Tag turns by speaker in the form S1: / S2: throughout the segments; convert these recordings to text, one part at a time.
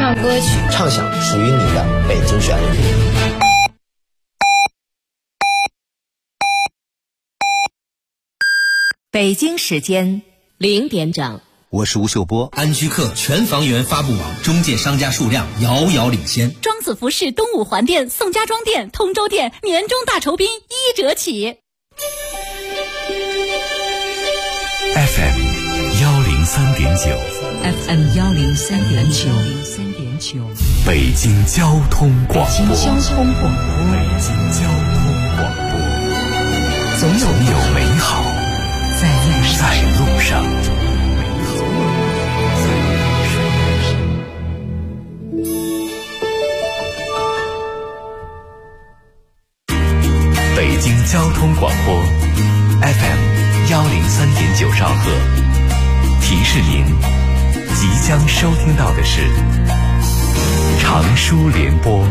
S1: 唱歌曲，
S2: 畅想属于你的北京旋律。
S3: 北京时间0点整，
S4: 我是吴秀波。
S5: 安居客全房源发布网中介商家数量遥遥领先。
S6: 庄子服饰东五环店、宋家庄店、通州店年终大酬宾1折起。
S7: FM 103.9
S3: FM 103.9，
S7: 北京交通广播。
S3: 北京交通广播，总有
S7: 美好
S3: 在
S7: 路上。北京交通广播 FM 103.9兆赫，提示您即将收听到的是长舒联播。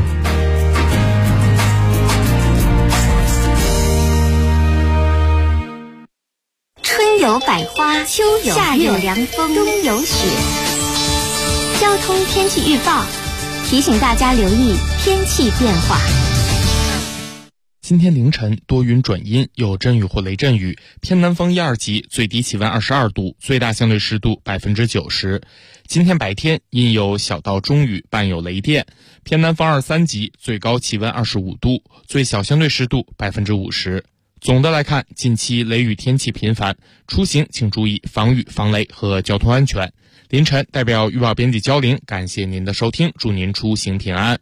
S8: 春有百花，秋有夏有凉风，冬有雪。交通天气预报提醒大家留意天气变化。
S9: 今天凌晨多云转阴，有阵雨或雷阵雨，偏南风1、2级，最低气温22度，最大相对湿度90%。今天白天阴有小到中雨，伴有雷电，偏南风2、3级，最高气温25度，最小相对湿度50%。总的来看，近期雷雨天气频繁，出行请注意防雨防雷和交通安全。凌晨代表预报编辑焦玲，感谢您的收听，祝您出行平安。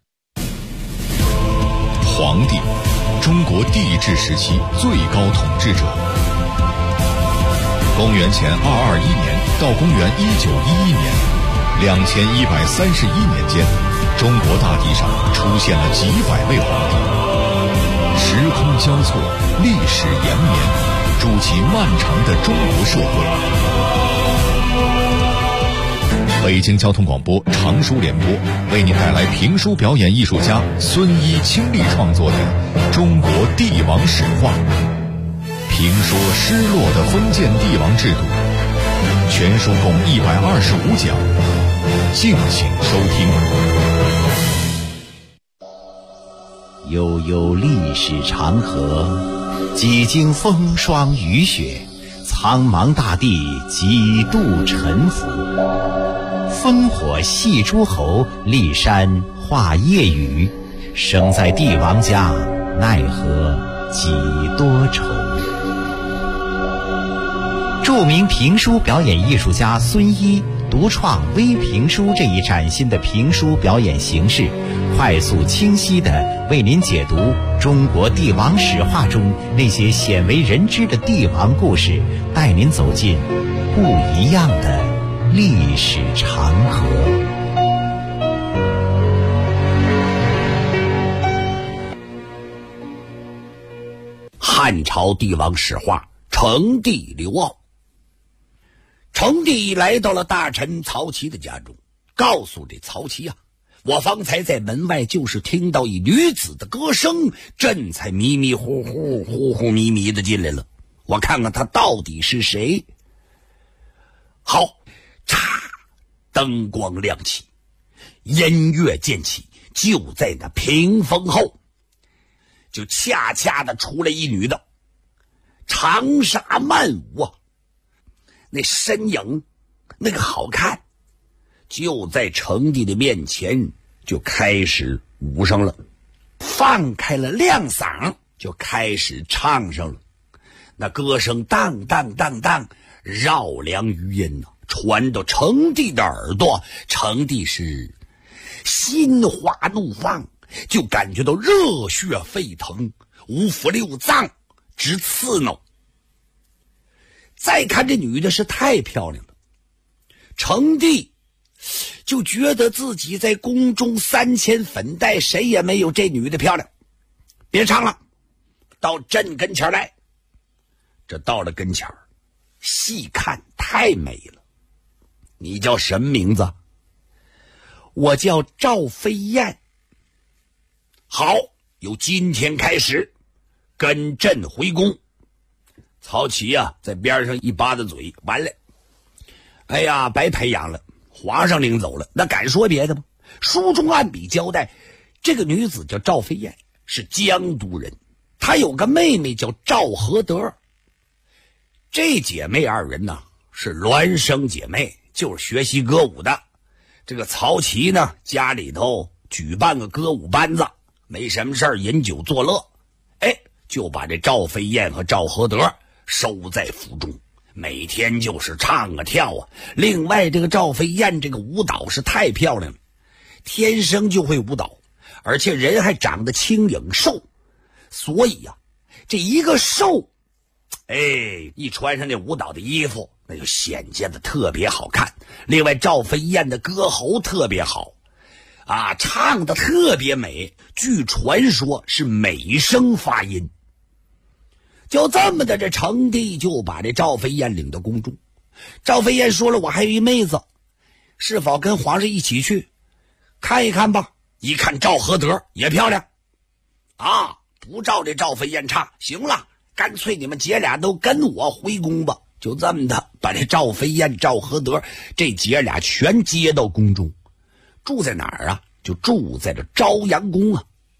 S10: 皇帝，中国帝制时期最高统治者。公元前221年到公元1911年，2131年间，中国大地上出现了几百位皇帝。时空交错，历史延绵，筑起漫长的中国社会。北京交通广播长舒联播为您带来评书表演艺术家孙一倾力创作的《中国帝王史话》，评说失落的封建帝王制度。全书共125讲，敬请收听。
S11: 悠悠历史长河，几经风霜雨雪，苍茫大地几度沉浮。烽火戏诸侯，骊山画夜雨。生在帝王家，奈何几多愁。著名评书表演艺术家孙一独创微评书这一崭新的评书表演形式，快速清晰地为您解读中国帝王史话中那些鲜为人知的帝王故事，带您走进不一样的历史长河。
S12: 汉朝帝王史话，成帝刘骜。成帝来到了大臣曹丕的家中，告诉这曹丕啊，我方才在门外就是听到一女子的歌声，朕才迷迷糊糊、糊糊迷迷的进来了，我看看她到底是谁。好，嚓，灯光亮起，音乐渐起，就在那屏风后，就恰恰的出来一女的，长纱漫舞啊，那身影那个好看，就在成帝的面前就开始舞上了，放开了亮嗓，就开始唱上了。那歌声当当当当，绕梁余音啊，传到成帝的耳朵。成帝是心花怒放，就感觉到热血沸腾，五腑六脏直刺挠。再看这女的是太漂亮了，成帝就觉得自己在宫中3000粉黛，谁也没有这女的漂亮。别唱了，到朕跟前来。这到了跟前，细看太美了。你叫什么名字？我叫赵飞燕。好，由今天开始跟朕回宫。曹丕啊，在边上一扒子嘴，完了，哎呀，白培养了，皇上领走了，那敢说别的吗？ 书中按笔交代，这个女子叫赵飞燕，是江都人，她有个妹妹叫赵合德。这姐妹二人呢是孪生姐妹，就是学习歌舞的。这个曹琦呢家里头举办个歌舞班子，没什么事儿饮酒作乐，就把这赵飞燕和赵合德收在府中，每天就是唱啊跳啊。另外这个赵飞燕这个舞蹈是太漂亮了，天生就会舞蹈，而且人还长得轻盈瘦，所以这一个瘦，一穿上这舞蹈的衣服，那就显见的特别好看。另外赵飞燕的歌喉特别好唱的特别美，据传说是美声发音。就这么的，这成帝就把这赵飞燕领到宫中。赵飞燕说了，我还有一妹子，是否跟皇上一起去看一看吧？一看赵合德也漂亮不照这赵飞燕差，行了，干脆你们姐俩都跟我回宫吧。就这么的，把这赵飞燕、赵合德这姐俩全接到宫中。住在哪儿就住在这朝阳宫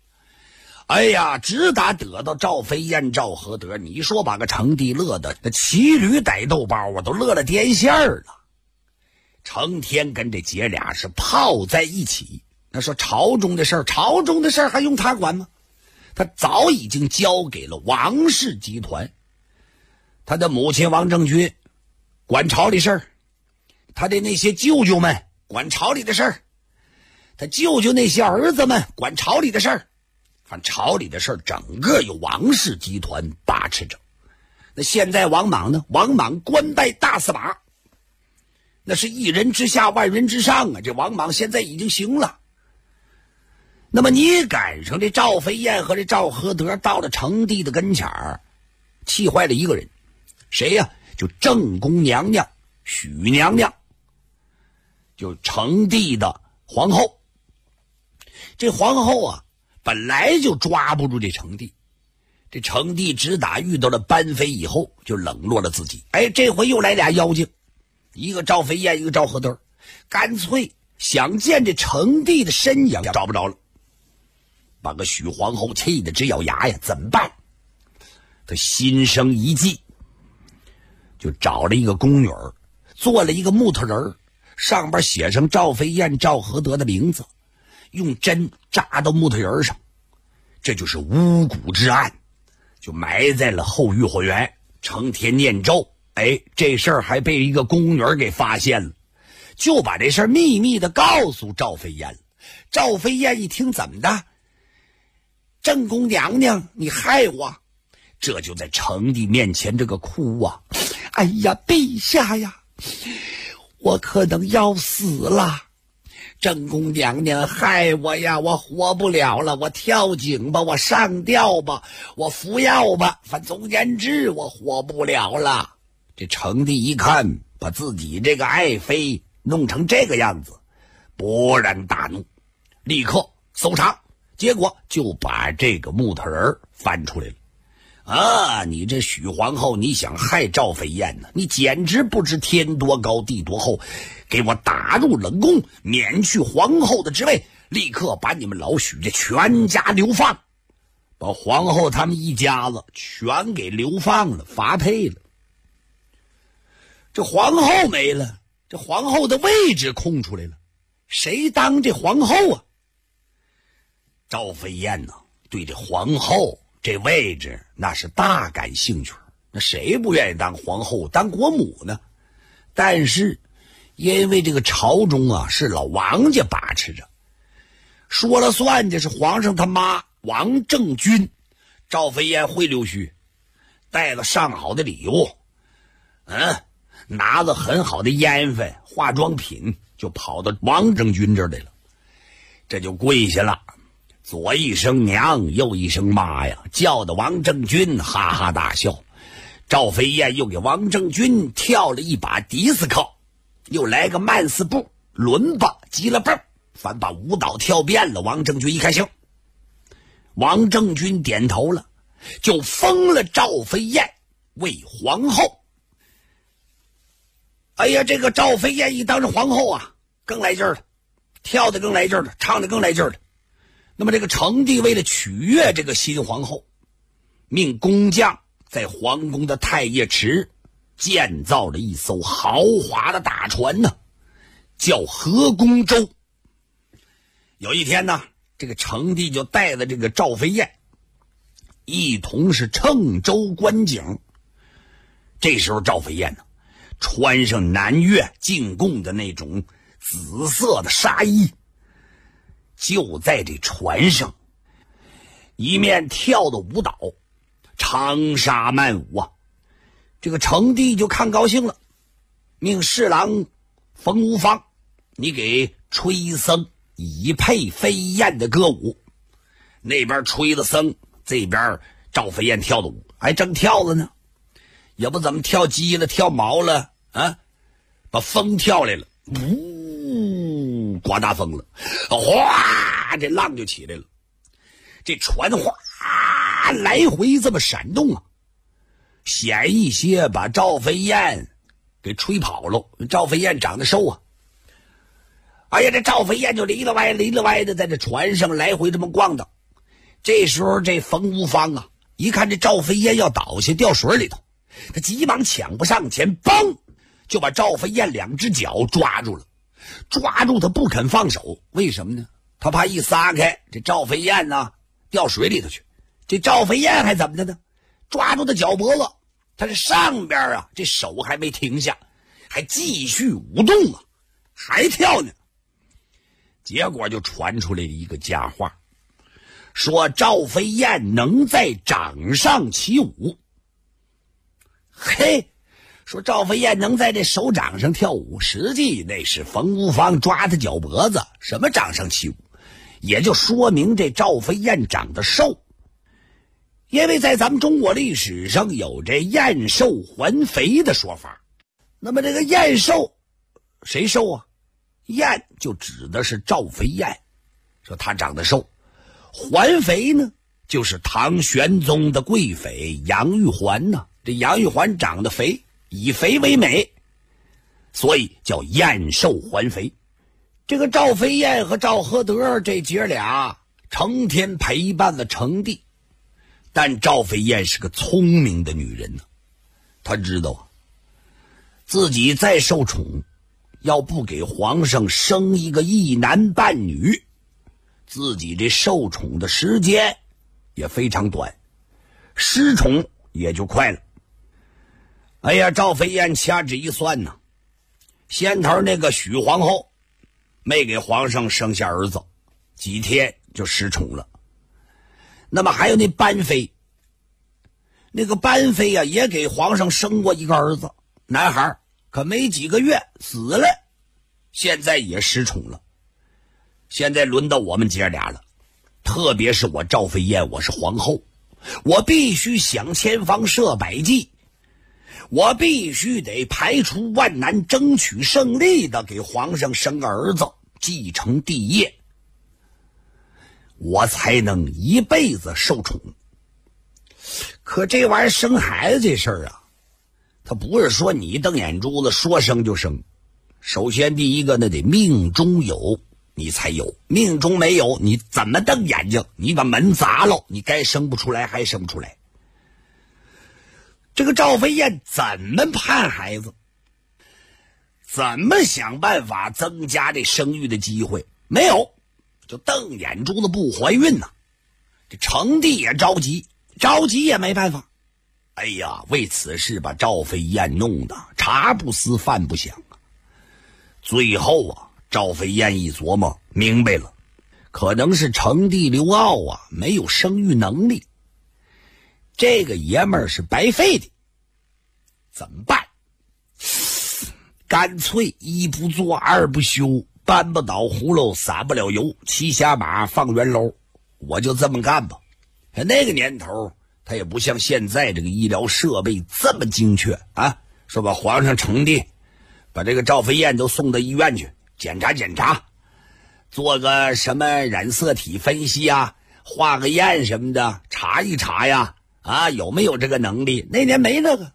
S12: 直打得到赵飞燕、赵合德，你说把个成帝乐的那骑驴逮豆包都乐了颠线了，成天跟这姐俩是泡在一起。那说朝中的事儿还用他管吗？他早已经交给了王氏集团。他的母亲王政君管朝里事儿，他的那些舅舅们管朝里的事儿，他舅舅那些儿子们管朝里的事儿。反正朝里的事儿整个由王氏集团把持着。那现在王莽呢？王莽官拜大司马，那是一人之下万人之上这王莽现在已经行了。那么你赶上这赵飞燕和这赵合德到了成帝的跟前儿，气坏了一个人，谁就正宫娘娘许娘娘，就成帝的皇后。这皇后本来就抓不住这成帝，这成帝只打遇到了班妃以后就冷落了自己。这回又来俩妖精，一个赵飞燕，一个赵合德，干脆想见这成帝的身影找不着了，把个许皇后气得直咬牙呀！怎么办？他心生一计，就找了一个宫女儿，做了一个木头人，上边写上赵飞燕、赵合德的名字，用针扎到木头人上，这就是巫蛊之案，就埋在了后御火园，成天念咒。这事儿还被一个宫女给发现了，就把这事儿秘密的告诉赵飞燕。赵飞燕一听，怎么的？正宫娘娘，你害我！这就在成帝面前这个哭哎呀，陛下呀，我可能要死了。正宫娘娘害我呀，我活不了了，我跳井吧，我上吊吧，我服药吧，反正总言之我活不了了。这成帝一看把自己这个爱妃弄成这个样子，勃然大怒，立刻搜查，结果就把这个木头人翻出来了。你这许皇后，你想害赵飞燕呢？你简直不知天多高地多厚，给我打入冷宫，免去皇后的职位，立刻把你们老许这全家流放，把皇后他们一家子全给流放了，发配了。这皇后没了，这皇后的位置空出来了，谁当这皇后赵飞燕对这皇后这位置那是大感兴趣，那谁不愿意当皇后当国母呢？但是因为这个朝中是老王家把持着，说了算的是皇上他妈王政君。赵飞燕会溜须，带了上好的礼物，拿着很好的烟粉化妆品，就跑到王政君这儿来了。这就跪下了，左一声娘，右一声妈呀，叫的王政君哈哈大笑。赵飞燕又给王政君跳了一把迪斯科，又来个慢四步、伦巴、吉了蹦，反把舞蹈跳遍了。王政君一看行，王政君点头了，就封了赵飞燕为皇后。这个赵飞燕一当上皇后更来劲儿了， 跳得更来劲儿了，唱得更来劲儿了。那么这个成帝为了取悦这个新皇后，命工匠在皇宫的太液池建造了一艘豪华的大船呢，叫河宫舟。有一天呢，这个成帝就带着这个赵飞燕一同是乘舟观景。这时候赵飞燕呢，穿上南越进贡的那种紫色的纱衣，就在这船上一面跳的舞蹈，长沙漫舞啊。这个成帝就看高兴了，命侍郎冯无方，你给吹笙以配飞燕的歌舞。那边吹的笙，这边赵飞燕跳的舞，还真跳了呢，也不怎么跳鸡了跳毛了啊，把风跳来了，呜，刮大风了，哗，这浪就起来了，这船哗来回这么闪动啊，险一些把赵飞燕给吹跑了。赵飞燕长得瘦啊，哎呀，这赵飞燕就离了歪的在这船上来回这么逛荡。这时候这冯无方啊，一看这赵飞燕要倒下掉水里头，他急忙抢不上前，嘣就把赵飞燕两只脚抓住了，抓住他不肯放手。为什么呢？他怕一撒开这赵飞燕呢掉水里头去。这赵飞燕还怎么的呢？抓住他脚脖子，他这上边啊这手还没停下，还继续舞动啊，还跳呢。结果就传出来一个佳话，说赵飞燕能在掌上起舞。嘿，说赵飞燕能在这手掌上跳舞，实际那是冯无方抓他脚脖子，什么掌上起舞，也就说明这赵飞燕长得瘦。因为在咱们中国历史上有这燕瘦还肥的说法，那么这个燕瘦谁瘦啊？燕就指的是赵飞燕，说她长得瘦。还肥呢，就是唐玄宗的贵妃杨玉环呢。这杨玉环长得肥，以肥为美，所以叫燕瘦还肥。这个赵飞燕和赵合德这姐俩成天陪伴了成帝，但赵飞燕是个聪明的女人呢，她知道啊，自己再受宠，要不给皇上生一个一男半女，自己这受宠的时间也非常短，失宠也就快了。哎呀，赵飞燕掐指一算呢，先头那个许皇后没给皇上生下儿子，几天就失宠了。那么还有那班妃，那个班妃啊，也给皇上生过一个儿子，男孩，可没几个月死了，现在也失宠了。现在轮到我们姐俩了，特别是我赵飞燕，我是皇后，我必须想千方设百计，我必须得排除万难，争取胜利的给皇上生个儿子，继承帝业，我才能一辈子受宠。可这玩意儿生孩子这事儿啊，他不是说你瞪眼珠子说生就生。首先第一个，那得命中有你才有，命中没有你怎么瞪眼睛？你把门砸了，你该生不出来还生不出来。这个赵飞燕怎么盼孩子，怎么想办法增加这生育的机会？没有，就瞪眼珠子不怀孕呢。这成帝也着急，着急也没办法。哎呀，为此事把赵飞燕弄得茶不思饭不想啊。最后啊，赵飞燕一琢磨明白了，可能是成帝刘骜啊没有生育能力，这个爷们儿是白费的，怎么办？干脆一不做二不休，搬不倒葫芦撒不了油，骑下马放圆楼，我就这么干吧。那个年头他也不像现在这个医疗设备这么精确啊，说把皇上成帝把这个赵飞燕都送到医院去检查检查，做个什么染色体分析啊，化个验什么的查一查呀，啊有没有这个能力？那年没这个。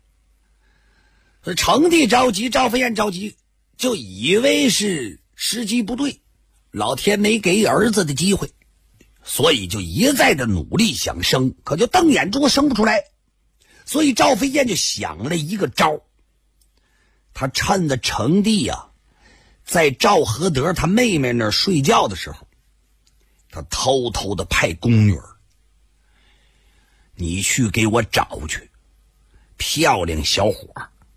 S12: 成帝着急，赵飞燕着急，就以为是时机不对， 老天没给儿子的机会，所以就一再的努力想生，可就瞪眼珠生不出来。所以赵飞燕就想了一个招，他趁着成帝在赵合德他妹妹那儿睡觉的时候，他偷偷的派宫女儿，你去给我找去漂亮小伙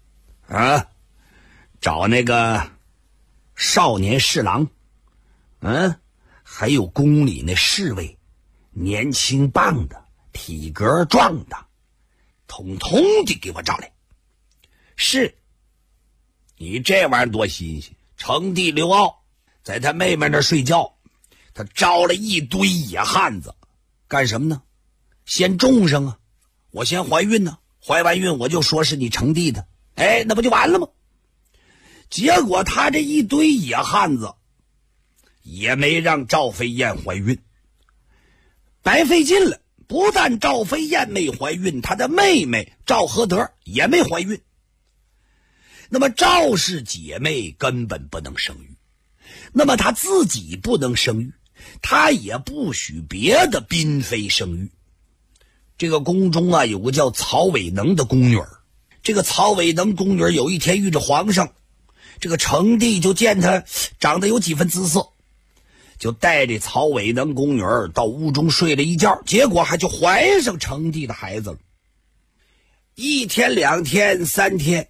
S12: 找那个少年侍郎，还有宫里那侍卫，年轻棒的，体格壮的，统统的给我找来。是，你这玩意儿多新鲜！成帝刘骜在他妹妹那儿睡觉，他招了一堆野汉子，干什么呢？先种上啊，我先怀孕呢，怀完孕我就说是你成帝的，那不就完了吗？结果他这一堆野汉子也没让赵飞燕怀孕，白费劲了。不但赵飞燕没怀孕，他的妹妹赵合德也没怀孕。那么赵氏姐妹根本不能生育，那么他自己不能生育，他也不许别的嫔妃生育。这个宫中有个叫曹伟能的宫女儿，这个曹伟能宫女儿有一天遇着皇上，这个成帝就见她长得有几分姿色，就带着曹伟能宫女儿到屋中睡了一觉，结果还就怀上成帝的孩子了。1天2天3天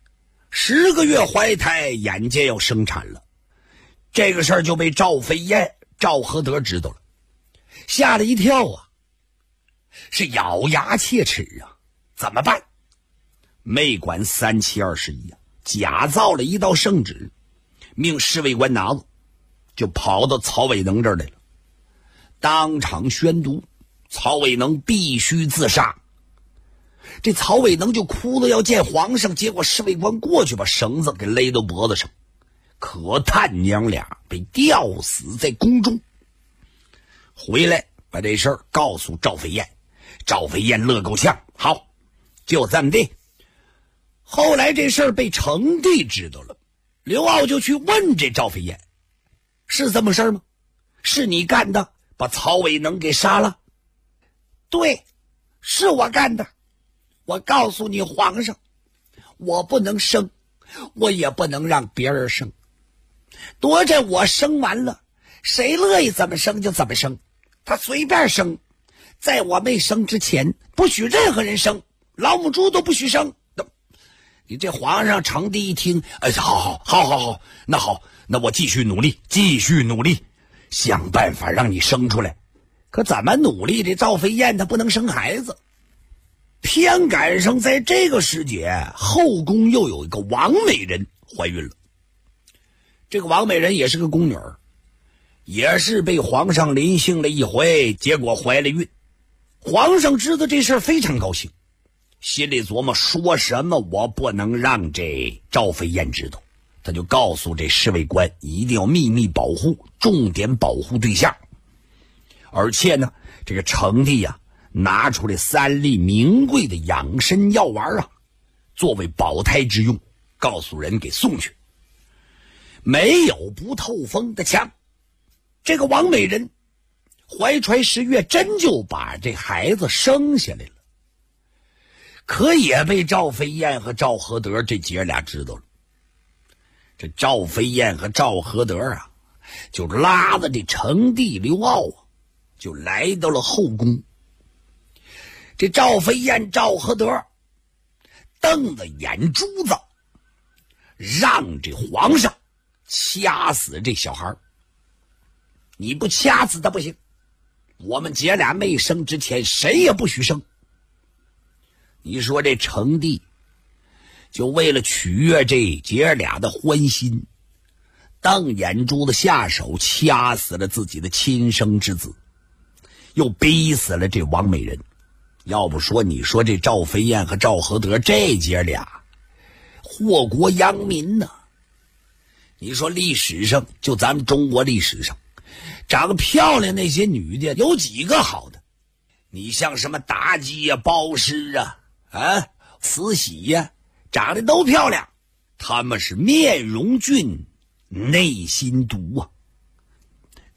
S12: 10个月怀胎，眼见要生产了。这个事儿就被赵飞燕赵合德知道了，吓了一跳是咬牙切齿怎么办？没管3七21假造了一道圣旨，命侍卫官拿着，就跑到曹伟能这儿来了，当场宣读曹伟能必须自杀。这曹伟能就哭了要见皇上，结果侍卫官过去把绳子给勒到脖子上，可叹娘俩被吊死在宫中。回来把这事儿告诉赵飞燕，赵飞燕乐够呛，好，就这么地。后来这事儿被成帝知道了，刘骜就去问这赵飞燕，是这么事吗？是你干的，把曹伟能给杀了？对，是我干的。我告诉你皇上，我不能生，我也不能让别人生，多着我生完了，谁乐意怎么生就怎么生，他随便生，在我没生之前不许任何人生，老母猪都不许生。你这皇上成帝一听，好，那好，那我继续努力，想办法让你生出来。可怎么努力，这赵飞燕她不能生孩子。偏赶上在这个时节，后宫又有一个王美人怀孕了。这个王美人也是个宫女儿，也是被皇上临幸了一回，结果怀了孕。皇上知道这事儿非常高兴，心里琢磨说什么我不能让这赵飞燕知道，他就告诉这侍卫官一定要秘密保护，重点保护对象。而且呢，这个成帝拿出来3粒名贵的养身药丸作为保胎之用，告诉人给送去。没有不透风的墙，这个王美人怀揣10月真就把这孩子生下来了。可也被赵飞燕和赵合德这姐俩知道了。这赵飞燕和赵合德就拉着这成帝刘骜就来到了后宫。这赵飞燕赵合德瞪着眼珠子，让这皇上掐死这小孩。你不掐死他不行，我们姐俩没生之前谁也不许生。你说这成帝就为了取悦这姐俩的欢心，瞪眼珠子下手掐死了自己的亲生之子，又逼死了这王美人。要不说你说这赵飞燕和赵合德这姐俩祸国殃民呢。你说历史上，就咱们中国历史上长得漂亮那些女的有几个好的？你像什么妲己包师慈禧长得都漂亮，她们是面容俊内心毒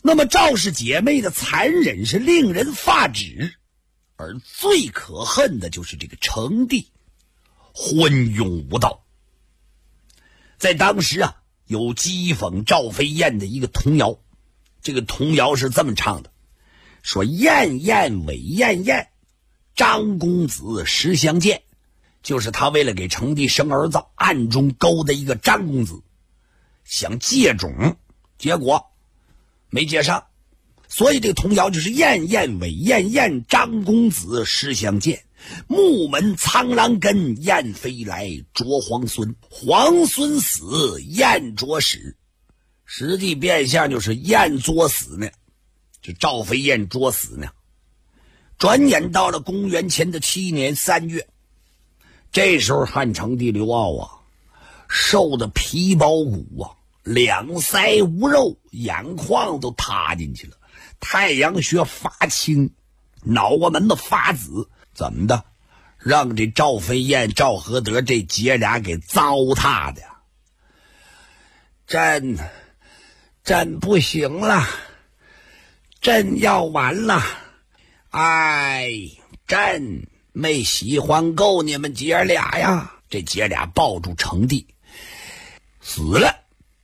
S12: 那么赵氏姐妹的残忍是令人发指，而最可恨的就是这个成帝昏庸无道。在当时啊，有讥讽赵飞燕的一个童谣，这个童谣是这么唱的，说燕燕尾燕燕，张公子实相见，就是他为了给成帝生儿子，暗中勾搭一个张公子，想借种，结果没接上，所以这个童谣就是燕燕尾燕燕，张公子实相见，木门苍狼根，燕飞来啄皇孙，皇孙死，燕啄死。实际变相就是燕作死呢，就赵飞燕作死呢。转眼到了公元前的7年3月，这时候汉成帝刘骜啊，瘦的皮包骨啊，两腮无肉，眼眶都塌进去了，太阳穴发青，脑瓜门子发紫，怎么的？让这赵飞燕、赵合德这姐俩给糟蹋的。朕不行了，朕要完了。哎，朕没喜欢够你们姐俩呀！这姐俩抱住成帝，死了。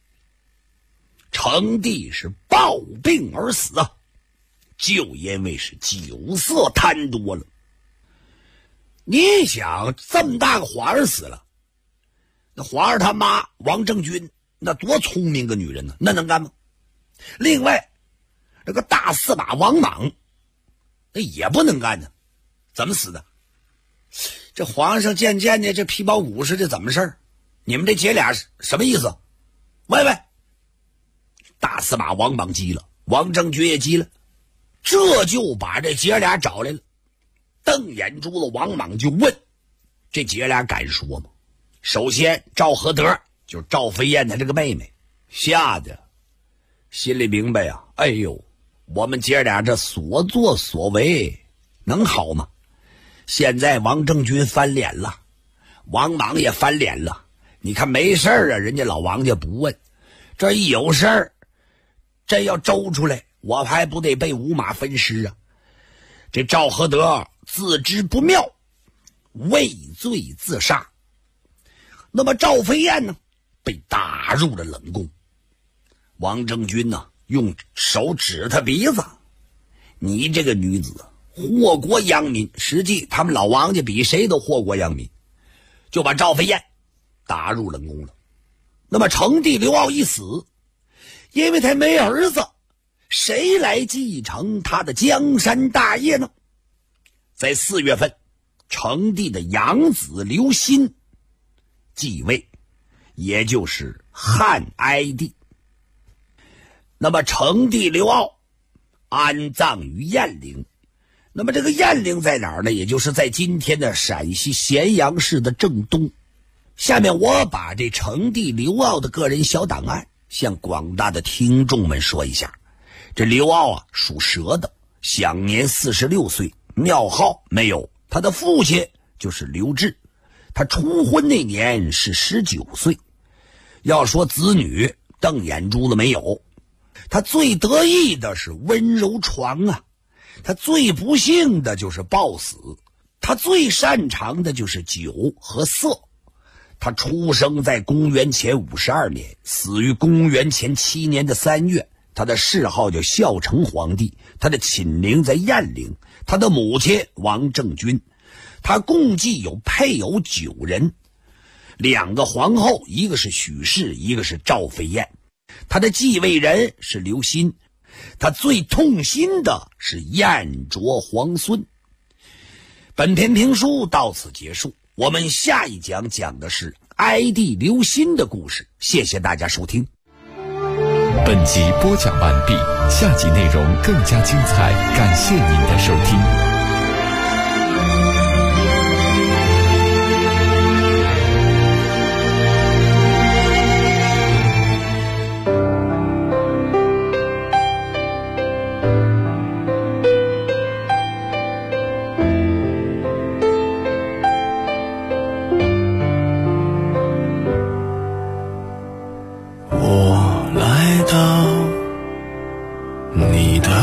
S12: 成帝是暴病而死啊，就因为是酒色贪多了。你想，这么大个皇上死了，那皇上他妈王政君那多聪明个女人呢，那能干吗？另外那个大司马王莽那也不能干呢，怎么死的？这皇上渐渐的这皮包骨似的，怎么事儿？你们这姐俩什么意思？喂，大司马王莽急了，王政君也急了，这就把这姐俩找来了。瞪眼珠子，王莽就问：这姐俩敢说吗？首先赵合德就是赵飞燕的这个妹妹，吓得心里明白啊，哎呦，我们姐俩这所作所为能好吗？现在王政君翻脸了，王莽也翻脸了，你看没事啊，人家老王家不问，这一有事儿，这要周出来，我还不得被五马分尸啊？这赵合德自知不妙，畏罪自杀。那么赵飞燕呢，被打入了冷宫。王政君呢，用手指他鼻子，你这个女子祸国殃民。实际他们老王家比谁都祸国殃民，就把赵飞燕打入冷宫了。那么成帝刘骜一死，因为他没儿子，谁来继承他的江山大业呢？在4月份，成帝的养子刘歆继位，也就是汉哀帝。那么成帝刘骜安葬于雁陵。那么这个雁陵在哪儿呢？也就是在今天的陕西咸阳市的正东。下面我把这成帝刘骜的个人小档案向广大的听众们说一下。这刘骜啊，属蛇的，享年46岁，庙号没有。他的父亲就是刘志，他初婚那年是19岁。要说子女，瞪眼珠子没有。他最得意的是温柔床啊，他最不幸的就是暴死，他最擅长的就是酒和色。他出生在公元前52年，死于公元前7年的3月。他的谥号叫孝成皇帝，他的寝陵在雁陵，他的母亲王政君。他共计有配偶9人，2个皇后，一个是许氏，一个是赵飞燕。他的继位人是刘歆，他最痛心的是燕啄皇孙。本篇评书到此结束，我们下一讲讲的是哀帝刘歆的故事。谢谢大家收听。
S7: 本集播讲完毕，下集内容更加精彩，感谢您的收听。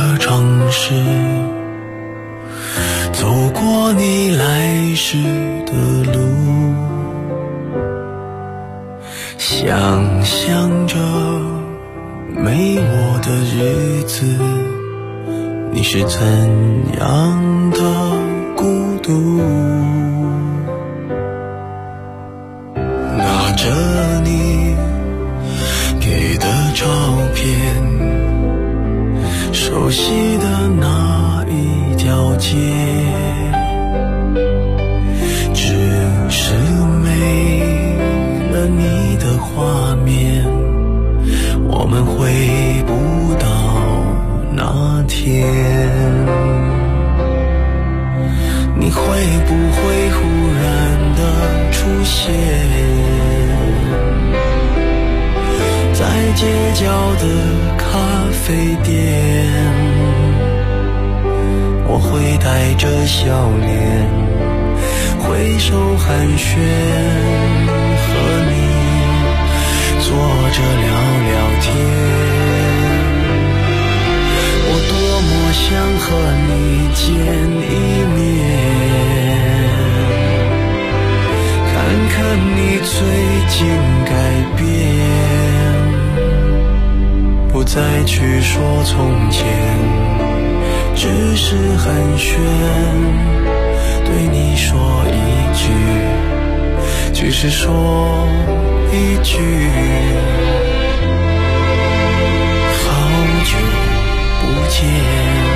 S1: 的城市，走过你来时的路，想象着没我的日子，你是怎样的孤独。拿着你给的照片，熟悉的那一条街，只是没了你的画面，我们回不到那天。你会不会忽然的出现在街角的咖啡店？我会带着笑脸挥手寒暄，和你坐着聊聊天。我多么想和你见一面，看看你最近改变，不再去说从前，只是寒暄，对你说一句，只是说一句，好久不见。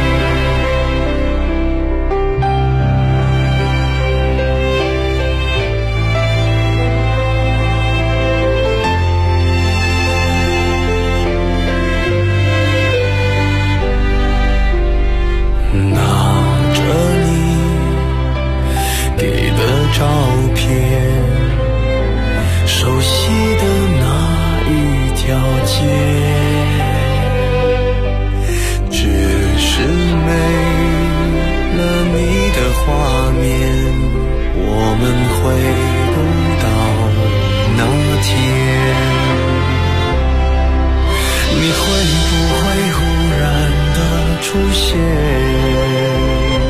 S1: 照片，熟悉的那一条街，只是没了你的画面，我们回不到那天。你会不会忽然的出现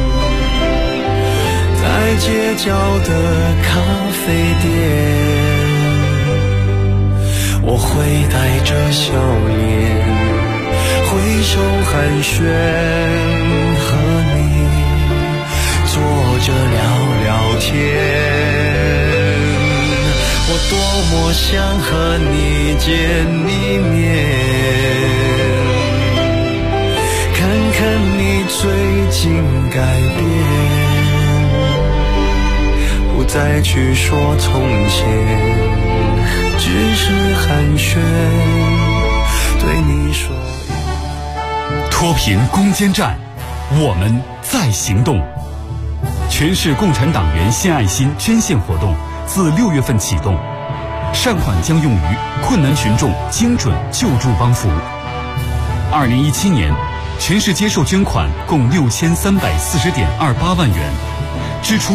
S1: 在街角的咖啡店？我会带着笑脸挥手寒暄，和你坐着聊聊天。我多么想和你见一面，看看你最近改变，不再去说从前，只是寒暄，对你说。
S4: 脱贫攻坚战，我们在行动。全市共产党员献爱心捐献活动自6月份启动，善款将用于困难群众精准救助帮扶。2017年，全市接受捐款共6340.28万元，支出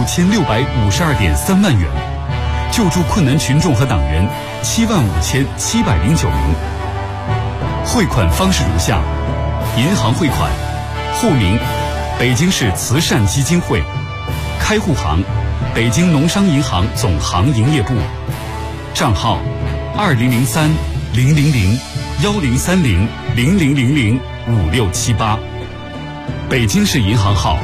S4: 6652.3万元，救助困难群众和党员75709名。汇款方式如下：银行汇款，户名北京市慈善基金会，开户行北京农商银行总行营业部，账号2030-000-1030-0000-5678，北京市银行号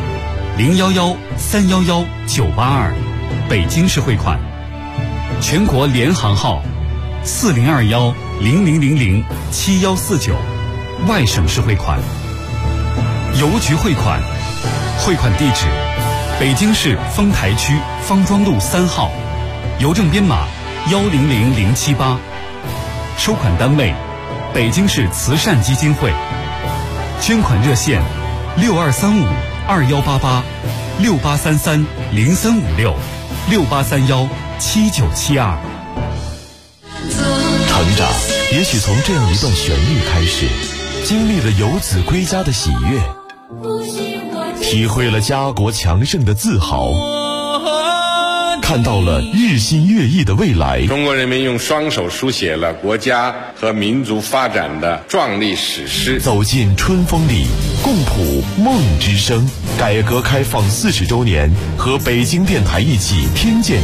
S4: 011-311-982，北京市汇款。全国联行号4021-0000-7149，外省市汇款。邮局汇款，汇款地址北京市丰台区方庄路3号，邮政编码100078，收款单位北京市慈善基金会。捐款热线6235-2833-6833-0356-6831-7972。
S13: 成长也许从这样一段旋律开始，经历了游子归家的喜悦，体会了家国强盛的自豪， 看到了日新月异的未来。
S14: 中国人民用双手书写了国家和民族发展的壮丽史诗。
S13: 走进春风里，共谱梦之声。改革开放40周年，和北京电台一起听见